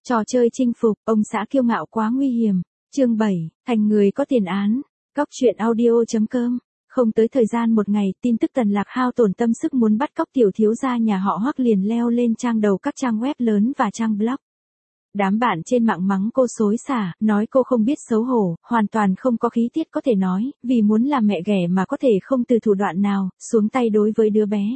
Trò chơi chinh phục, ông xã kiêu ngạo quá nguy hiểm. Chương 7, thành người có tiền án. Cóc truyện audio.com. Không tới thời gian một ngày, tin tức Tần Lạc hao tổn tâm sức muốn bắt cóc tiểu thiếu gia nhà họ Hoắc liền leo lên trang đầu các trang web lớn và trang blog. Đám bạn trên mạng mắng cô xối xả, nói cô không biết xấu hổ, hoàn toàn không có khí tiết có thể nói, vì muốn làm mẹ ghẻ mà có thể không từ thủ đoạn nào, xuống tay đối với đứa bé.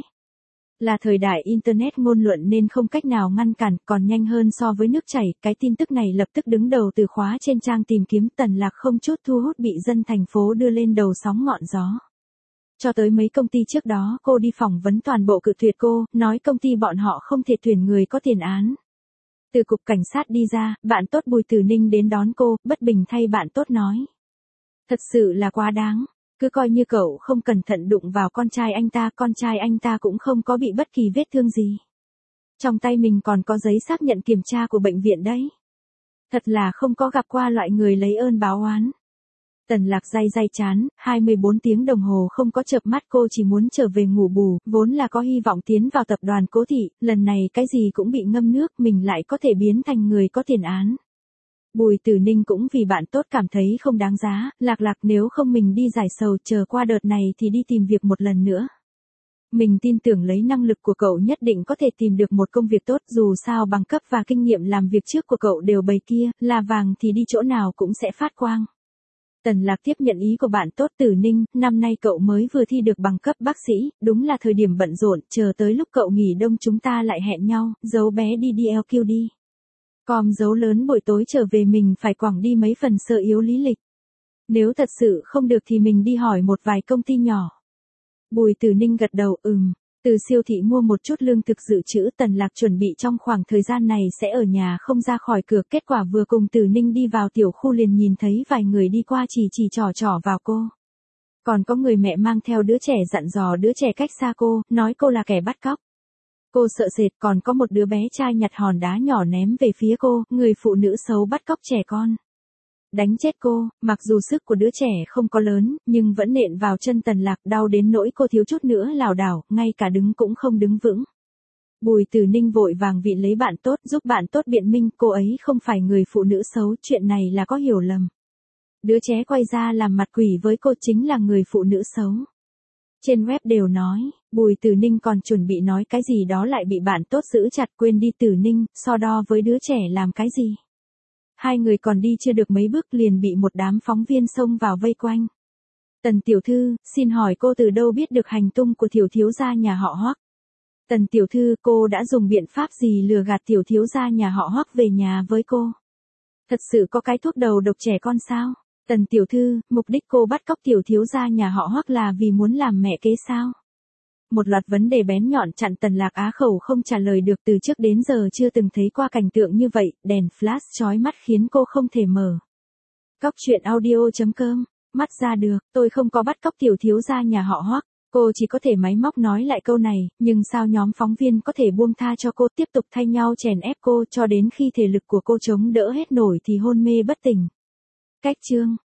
Là thời đại Internet ngôn luận nên không cách nào ngăn cản, còn nhanh hơn so với nước chảy, cái tin tức này lập tức đứng đầu từ khóa trên trang tìm kiếm. Tần Lạc không chút thu hút bị dân thành phố đưa lên đầu sóng ngọn gió. Cho tới mấy công ty trước đó cô đi phỏng vấn toàn bộ cự tuyệt cô, nói công ty bọn họ không thể tuyển người có tiền án. Từ cục cảnh sát đi ra, bạn tốt Bùi Tử Ninh đến đón cô, bất bình thay bạn tốt nói. Thật sự là quá đáng. Cứ coi như cậu không cẩn thận đụng vào con trai anh ta cũng không có bị bất kỳ vết thương gì. Trong tay mình còn có giấy xác nhận kiểm tra của bệnh viện đấy. Thật là không có gặp qua loại người lấy ơn báo oán. Tần Lạc day chán, 24 tiếng đồng hồ không có chợp mắt cô chỉ muốn trở về ngủ bù, vốn là có hy vọng tiến vào tập đoàn Cố Thị, lần này cái gì cũng bị ngâm nước, mình lại có thể biến thành người có tiền án. Bùi Tử Ninh cũng vì bạn tốt cảm thấy không đáng giá, Lạc nếu không mình đi giải sầu, chờ qua đợt này thì đi tìm việc một lần nữa. Mình tin tưởng lấy năng lực của cậu nhất định có thể tìm được một công việc tốt, dù sao bằng cấp và kinh nghiệm làm việc trước của cậu đều bày kia, là vàng thì đi chỗ nào cũng sẽ phát quang. Tần Lạc tiếp nhận ý của bạn tốt. Tử Ninh, năm nay cậu mới vừa thi được bằng cấp bác sĩ, đúng là thời điểm bận rộn, chờ tới lúc cậu nghỉ đông chúng ta lại hẹn nhau, giấu bé đi DLQ đi. Com dấu lớn buổi tối trở về mình phải quẳng đi mấy phần sơ yếu lý lịch. Nếu thật sự không được thì mình đi hỏi một vài công ty nhỏ. Bùi Tử Ninh gật đầu, từ siêu thị mua một chút lương thực dự trữ. Tần Lạc chuẩn bị trong khoảng thời gian này sẽ ở nhà không ra khỏi cửa, kết quả vừa cùng Tử Ninh đi vào tiểu khu liền nhìn thấy vài người đi qua chỉ trỏ vào cô. Còn có người mẹ mang theo đứa trẻ dặn dò đứa trẻ cách xa cô, nói cô là kẻ bắt cóc. Cô sợ sệt, còn có một đứa bé trai nhặt hòn đá nhỏ ném về phía cô, người phụ nữ xấu bắt cóc trẻ con. Đánh chết cô, mặc dù sức của đứa trẻ không có lớn, nhưng vẫn nện vào chân Tần Lạc, đau đến nỗi cô thiếu chút nữa lảo đảo, ngay cả đứng cũng không đứng vững. Bùi Tử Ninh vội vàng vịn lấy bạn tốt, giúp bạn tốt biện minh, cô ấy không phải người phụ nữ xấu, chuyện này là có hiểu lầm. Đứa trẻ quay ra làm mặt quỷ với cô chính là người phụ nữ xấu. Trên web đều nói, Bùi Tử Ninh còn chuẩn bị nói cái gì đó lại bị bạn tốt giữ chặt, quên đi Tử Ninh, so đo với đứa trẻ làm cái gì. Hai người còn đi chưa được mấy bước liền bị một đám phóng viên xông vào vây quanh. Tần tiểu thư, xin hỏi cô từ đâu biết được hành tung của tiểu thiếu gia nhà họ Hoắc? Tần tiểu thư, cô đã dùng biện pháp gì lừa gạt tiểu thiếu gia nhà họ Hoắc về nhà với cô? Thật sự có cái thuốc đầu độc trẻ con sao? Tần tiểu thư, mục đích cô bắt cóc tiểu thiếu gia nhà họ Hoắc là vì muốn làm mẹ kế sao? Một loạt vấn đề bén nhọn chặn Tần Lạc á khẩu không trả lời được, từ trước đến giờ chưa từng thấy qua cảnh tượng như vậy, đèn flash chói mắt khiến cô không thể mở. Cóc truyện audio.com, mắt ra được, tôi không có bắt cóc tiểu thiếu gia nhà họ Hoắc. Cô chỉ có thể máy móc nói lại câu này, nhưng sao nhóm phóng viên có thể buông tha cho cô, tiếp tục thay nhau chèn ép cô cho đến khi thể lực của cô chống đỡ hết nổi thì hôn mê bất tỉnh. Cách chương